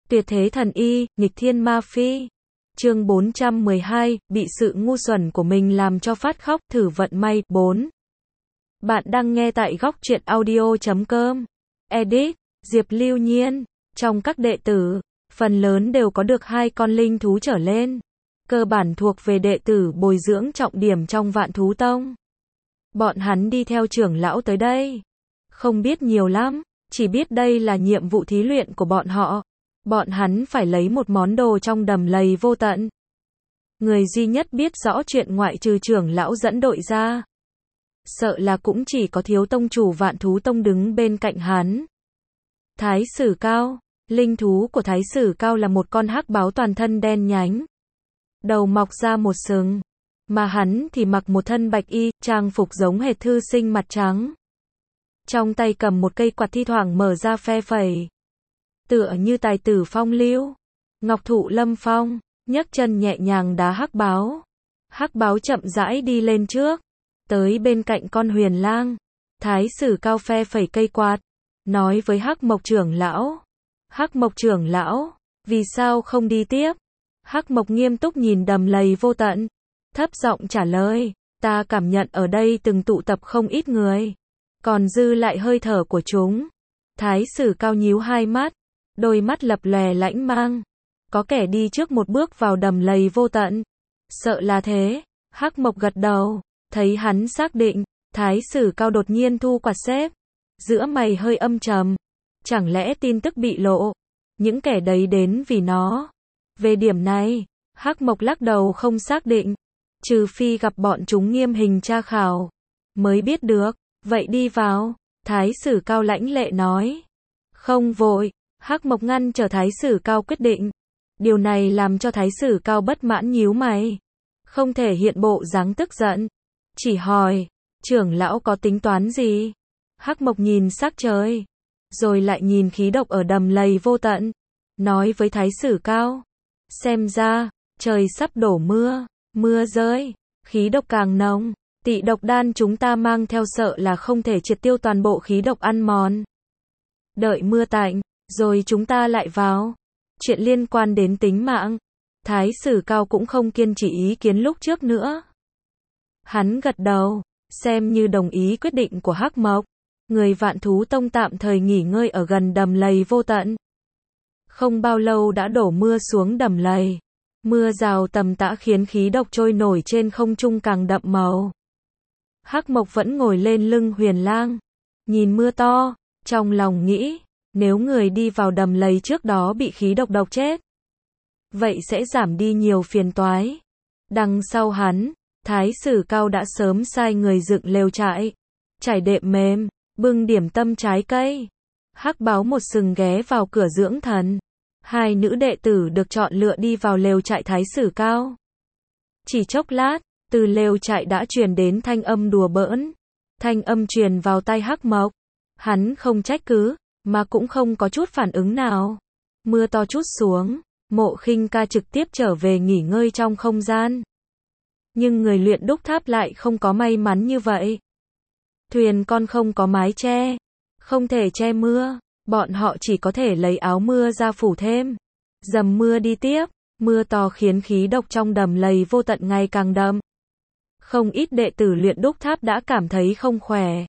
Tuyệt thế thần y, nghịch thiên ma phi. Chương 412, bị sự ngu xuẩn của mình làm cho phát khóc, thử vận may. 4. Bạn đang nghe tại góc truyện audio.com. Edit, Diệp Lưu Nhiên. Trong các đệ tử, phần lớn đều có được 2 con linh thú trở lên. Cơ bản thuộc về đệ tử bồi dưỡng trọng điểm trong Vạn Thú Tông. Bọn hắn đi theo trưởng lão tới đây. Không biết nhiều lắm, chỉ biết đây là nhiệm vụ thí luyện của bọn họ. Bọn hắn phải lấy một món đồ trong đầm lầy vô tận. Người duy nhất biết rõ chuyện ngoại trừ trưởng lão dẫn đội ra. Sợ là cũng chỉ có thiếu tông chủ Vạn Thú Tông đứng bên cạnh hắn. Thái Sử Cao. Linh thú của Thái Sử Cao là một con hắc báo toàn thân đen nhánh. Đầu mọc ra một sừng. Mà hắn thì mặc một thân bạch y, trang phục giống hệt thư sinh mặt trắng. Trong tay cầm một cây quạt thi thoảng mở ra phe phẩy. Tựa như tài tử phong lưu. Ngọc thụ lâm phong, nhấc chân nhẹ nhàng đá hắc báo. Hắc báo chậm rãi đi lên trước. Tới bên cạnh con Huyền Lang. Thái Sử Cao phe phẩy cây quạt. Nói với Hắc Mộc trưởng lão. Hắc Mộc trưởng lão, vì sao không đi tiếp? Hắc Mộc nghiêm túc nhìn đầm lầy vô tận. Thấp giọng trả lời, ta cảm nhận ở đây từng tụ tập không ít người. Còn dư lại hơi thở của chúng. Thái Sử Cao nhíu hai mắt. Đôi mắt lập lòe lãnh mang. Có kẻ đi trước một bước vào đầm lầy vô tận. Sợ là thế. Hắc Mộc gật đầu. Thấy hắn xác định. Thái Sử Cao đột nhiên thu quạt xếp. Giữa mày hơi âm trầm. Chẳng lẽ tin tức bị lộ? Những kẻ đấy đến vì nó. Về điểm này, Hắc Mộc lắc đầu không xác định. Trừ phi gặp bọn chúng nghiêm hình tra khảo. Mới biết được. Vậy đi vào. Thái Sử Cao lãnh lệ nói. Không vội. Hắc Mộc ngăn trở Thái Sử Cao quyết định. Điều này làm cho Thái Sử Cao bất mãn nhíu mày. Không thể hiện bộ dáng tức giận. Chỉ hỏi, trưởng lão có tính toán gì? Hắc Mộc nhìn sắc trời. Rồi lại nhìn khí độc ở đầm lầy vô tận. Nói với Thái Sử Cao. Xem ra, trời sắp đổ mưa. Mưa rơi, khí độc càng nồng. Tị độc đan chúng ta mang theo sợ là không thể triệt tiêu toàn bộ khí độc ăn mòn. Đợi mưa tạnh, rồi chúng ta lại vào. Chuyện liên quan đến tính mạng. Thái Sử Cao cũng không kiên trì ý kiến lúc trước nữa. Hắn gật đầu, xem như đồng ý quyết định của Hắc Mộc. Người Vạn Thú Tông tạm thời nghỉ ngơi ở gần đầm lầy vô tận. Không bao lâu đã đổ mưa xuống đầm lầy. Mưa rào tầm tã khiến khí độc trôi nổi trên không trung càng đậm màu. Hắc Mộc vẫn ngồi lên lưng Huyền Lang. Nhìn mưa to, trong lòng nghĩ, nếu người đi vào đầm lầy trước đó bị khí độc độc chết. Vậy sẽ giảm đi nhiều phiền toái. Đằng sau hắn, Thái Sử Cao đã sớm sai người dựng lều trại. Trải đệm mềm, bưng điểm tâm trái cây. Hắc báo một sừng ghé vào cửa dưỡng thần. 2 nữ đệ tử được chọn lựa đi vào lều trại Thái Sử Cao. Chỉ chốc lát, từ lều trại đã truyền đến thanh âm đùa bỡn. Thanh âm truyền vào tai Hắc Mộc. Hắn không trách cứ, mà cũng không có chút phản ứng nào. Mưa to chút xuống, Mộ Khinh Ca trực tiếp trở về nghỉ ngơi trong không gian. Nhưng người luyện đúc tháp lại không có may mắn như vậy. Thuyền con không có mái che, không thể che mưa, bọn họ chỉ có thể lấy áo mưa ra phủ thêm. Dầm mưa đi tiếp, mưa to khiến khí độc trong đầm lầy vô tận ngày càng đậm. Không ít đệ tử luyện đúc tháp đã cảm thấy không khỏe.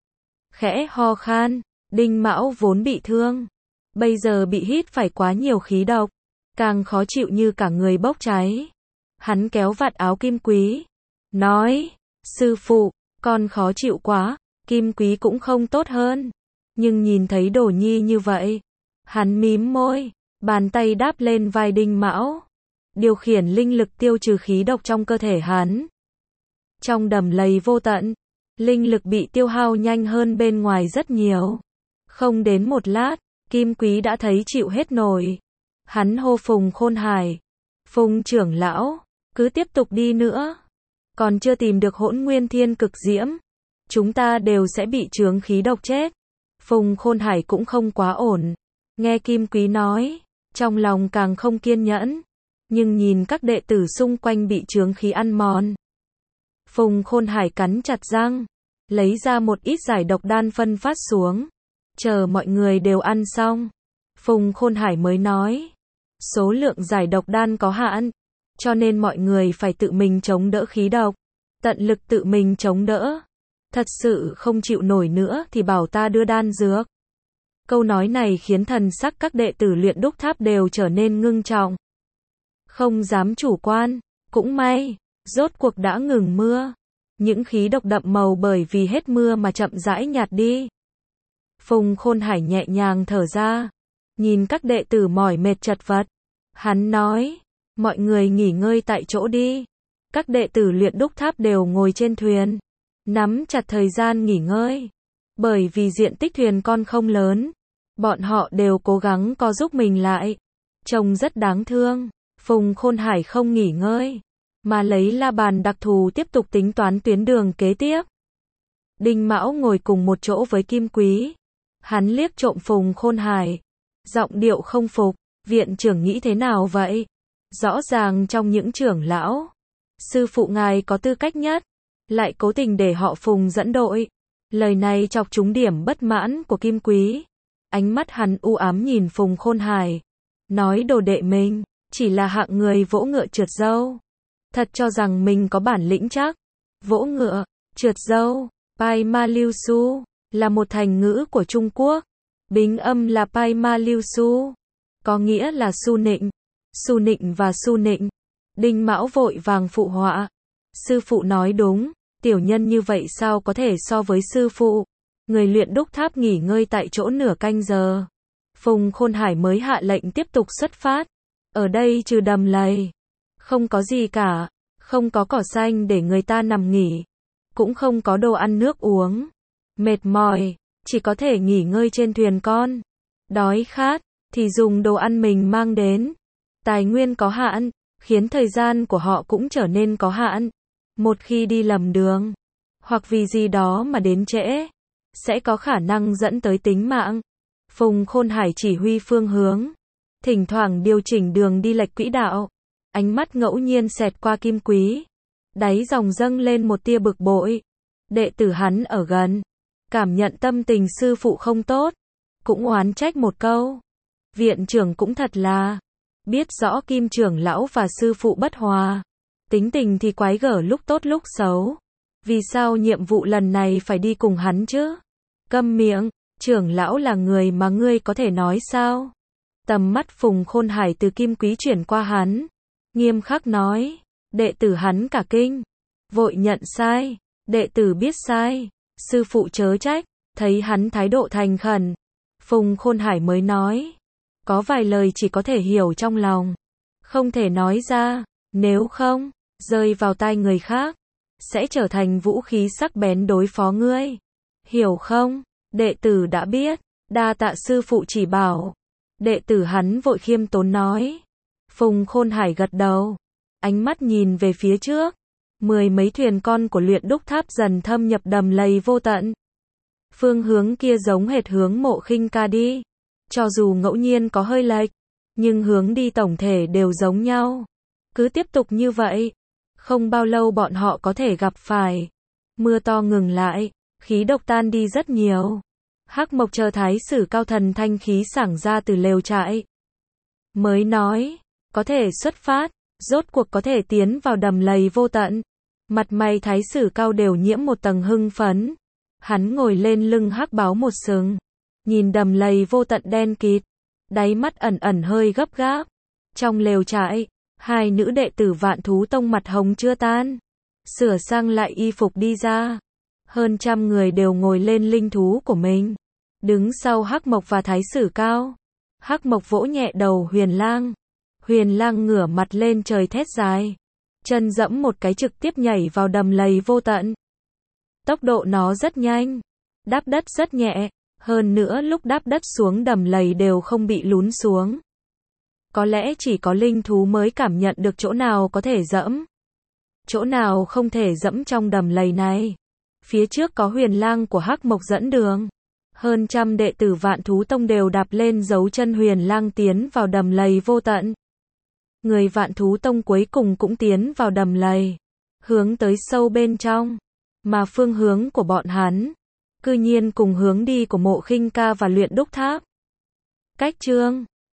Khẽ ho khan, Đinh Mão vốn bị thương. Bây giờ bị hít phải quá nhiều khí độc. Càng khó chịu như cả người bốc cháy. Hắn kéo vạt áo Kim Quý. Nói, sư phụ, con khó chịu quá. Kim Quý cũng không tốt hơn. Nhưng nhìn thấy Đồ Nhi như vậy. Hắn mím môi, bàn tay đáp lên vai Đinh Mão. Điều khiển linh lực tiêu trừ khí độc trong cơ thể hắn. Trong đầm lầy vô tận, linh lực bị tiêu hao nhanh hơn bên ngoài rất nhiều. Không đến một lát, Kim Quý đã thấy chịu hết nổi. Hắn hô Phùng Khôn Hải. Phùng trưởng lão, cứ tiếp tục đi nữa. Còn chưa tìm được Hỗn Nguyên Thiên Cực Diễm. Chúng ta đều sẽ bị chướng khí độc chết. Phùng Khôn Hải cũng không quá ổn. Nghe Kim Quý nói, trong lòng càng không kiên nhẫn. Nhưng nhìn các đệ tử xung quanh bị chướng khí ăn mòn. Phùng Khôn Hải cắn chặt răng. Lấy ra một ít giải độc đan phân phát xuống. Chờ mọi người đều ăn xong. Phùng Khôn Hải mới nói. Số lượng giải độc đan có hạn, cho nên mọi người phải tự mình chống đỡ khí độc, tận lực tự mình chống đỡ. Thật sự không chịu nổi nữa thì bảo ta đưa đan dược. Câu nói này khiến thần sắc các đệ tử Luyện Đúc Tháp đều trở nên ngưng trọng. Không dám chủ quan, cũng may, rốt cuộc đã ngừng mưa. Những khí độc đậm màu bởi vì hết mưa mà chậm rãi nhạt đi. Phùng Khôn Hải nhẹ nhàng thở ra, nhìn các đệ tử mỏi mệt chật vật. Hắn nói, mọi người nghỉ ngơi tại chỗ đi. Các đệ tử Luyện Đúc Tháp đều ngồi trên thuyền, nắm chặt thời gian nghỉ ngơi. Bởi vì diện tích thuyền con không lớn, bọn họ đều cố gắng co giúp mình lại. Trông rất đáng thương. Phùng Khôn Hải không nghỉ ngơi, mà lấy la bàn đặc thù tiếp tục tính toán tuyến đường kế tiếp. Đinh Mão ngồi cùng một chỗ với Kim Quý. Hắn liếc trộm Phùng Khôn Hải, giọng điệu không phục, viện trưởng nghĩ thế nào vậy? Rõ ràng trong những trưởng lão, sư phụ ngài có tư cách nhất, lại cố tình để họ Phùng dẫn đội. Lời này chọc trúng điểm bất mãn của Kim Quý. Ánh mắt hắn u ám nhìn Phùng Khôn Hải, nói đồ đệ mình chỉ là hạng người vỗ ngựa trượt dâu. Thật cho rằng mình có bản lĩnh chắc. Vỗ ngựa, trượt dâu, Pai Ma Liu Su, là một thành ngữ của Trung Quốc. Bính âm là Pai Ma Liu Su, có nghĩa là su nịnh. Su nịnh và su nịnh. Đinh Mão vội vàng phụ họa. Sư phụ nói đúng, tiểu nhân như vậy sao có thể so với sư phụ. Người Luyện Đúc Tháp nghỉ ngơi tại chỗ nửa canh giờ. Phùng Khôn Hải mới hạ lệnh tiếp tục xuất phát. Ở đây trừ đầm lầy, không có gì cả, không có cỏ xanh để người ta nằm nghỉ, cũng không có đồ ăn nước uống. Mệt mỏi, chỉ có thể nghỉ ngơi trên thuyền con. Đói khát, thì dùng đồ ăn mình mang đến. Tài nguyên có hạn, khiến thời gian của họ cũng trở nên có hạn. Một khi đi lầm đường, hoặc vì gì đó mà đến trễ, sẽ có khả năng dẫn tới tính mạng. Phùng Khôn Hải chỉ huy phương hướng, thỉnh thoảng điều chỉnh đường đi lệch quỹ đạo. Ánh mắt ngẫu nhiên xẹt qua Kim Quý, đáy dòng dâng lên một tia bực bội. Đệ tử hắn ở gần, cảm nhận tâm tình sư phụ không tốt, cũng oán trách một câu. Viện trưởng cũng thật là, biết rõ Kim trưởng lão và sư phụ bất hòa, tính tình thì quái gở lúc tốt lúc xấu. Vì sao nhiệm vụ lần này phải đi cùng hắn chứ? Câm miệng, trưởng lão là người mà ngươi có thể nói sao? Tầm mắt Phùng Khôn Hải từ Kim Quý chuyển qua hắn, nghiêm khắc nói. Đệ tử hắn cả kinh, vội nhận sai. Đệ tử biết sai, sư phụ chớ trách. Thấy hắn thái độ thành khẩn, Phùng Khôn Hải mới nói. Có vài lời chỉ có thể hiểu trong lòng, không thể nói ra, nếu không, rơi vào tai người khác, sẽ trở thành vũ khí sắc bén đối phó ngươi. Hiểu không? Đệ tử đã biết, đa tạ sư phụ chỉ bảo. Đệ tử hắn vội khiêm tốn nói. Phùng Khôn Hải gật đầu, ánh mắt nhìn về phía trước. Mười mấy thuyền con của Luyện Đúc Tháp dần thâm nhập đầm lầy vô tận. Phương hướng kia giống hệt hướng Mộ Khinh Ca đi. Cho dù ngẫu nhiên có hơi lệch, nhưng hướng đi tổng thể đều giống nhau. Cứ tiếp tục như vậy, không bao lâu bọn họ có thể gặp phải. Mưa to ngừng lại, khí độc tan đi rất nhiều. Hắc Mộc chờ thái sử cao thần thanh khí sảng ra từ lều trại. Mới nói, có thể xuất phát, rốt cuộc có thể tiến vào đầm lầy vô tận. Mặt mày thái sử cao đều nhiễm một tầng hưng phấn. Hắn ngồi lên lưng hắc báo một sừng, nhìn đầm lầy vô tận đen kịt, đáy mắt ẩn ẩn hơi gấp gáp. Trong lều trại, hai nữ đệ tử Vạn Thú Tông mặt hồng chưa tan, sửa sang lại y phục đi ra. Hơn trăm người đều ngồi lên linh thú của mình, đứng sau Hắc Mộc và thái sử cao. Hắc Mộc vỗ nhẹ đầu Huyền Lang. Huyền Lang ngửa mặt lên trời thét dài, chân dẫm một cái trực tiếp nhảy vào đầm lầy vô tận. Tốc độ nó rất nhanh, đáp đất rất nhẹ, hơn nữa lúc đáp đất xuống đầm lầy đều không bị lún xuống. Có lẽ chỉ có linh thú mới cảm nhận được chỗ nào có thể dẫm, chỗ nào không thể dẫm trong đầm lầy này. Phía trước có Huyền Lang của Hắc Mộc dẫn đường. Hơn trăm đệ tử Vạn Thú Tông đều đạp lên dấu chân Huyền Lang tiến vào đầm lầy vô tận. Người Vạn Thú Tông cuối cùng cũng tiến vào đầm lầy, hướng tới sâu bên trong. Mà phương hướng của bọn hắn, cư nhiên cùng hướng đi của Mộ Khinh Ca và Luyện Đúc Tháp. Cách chương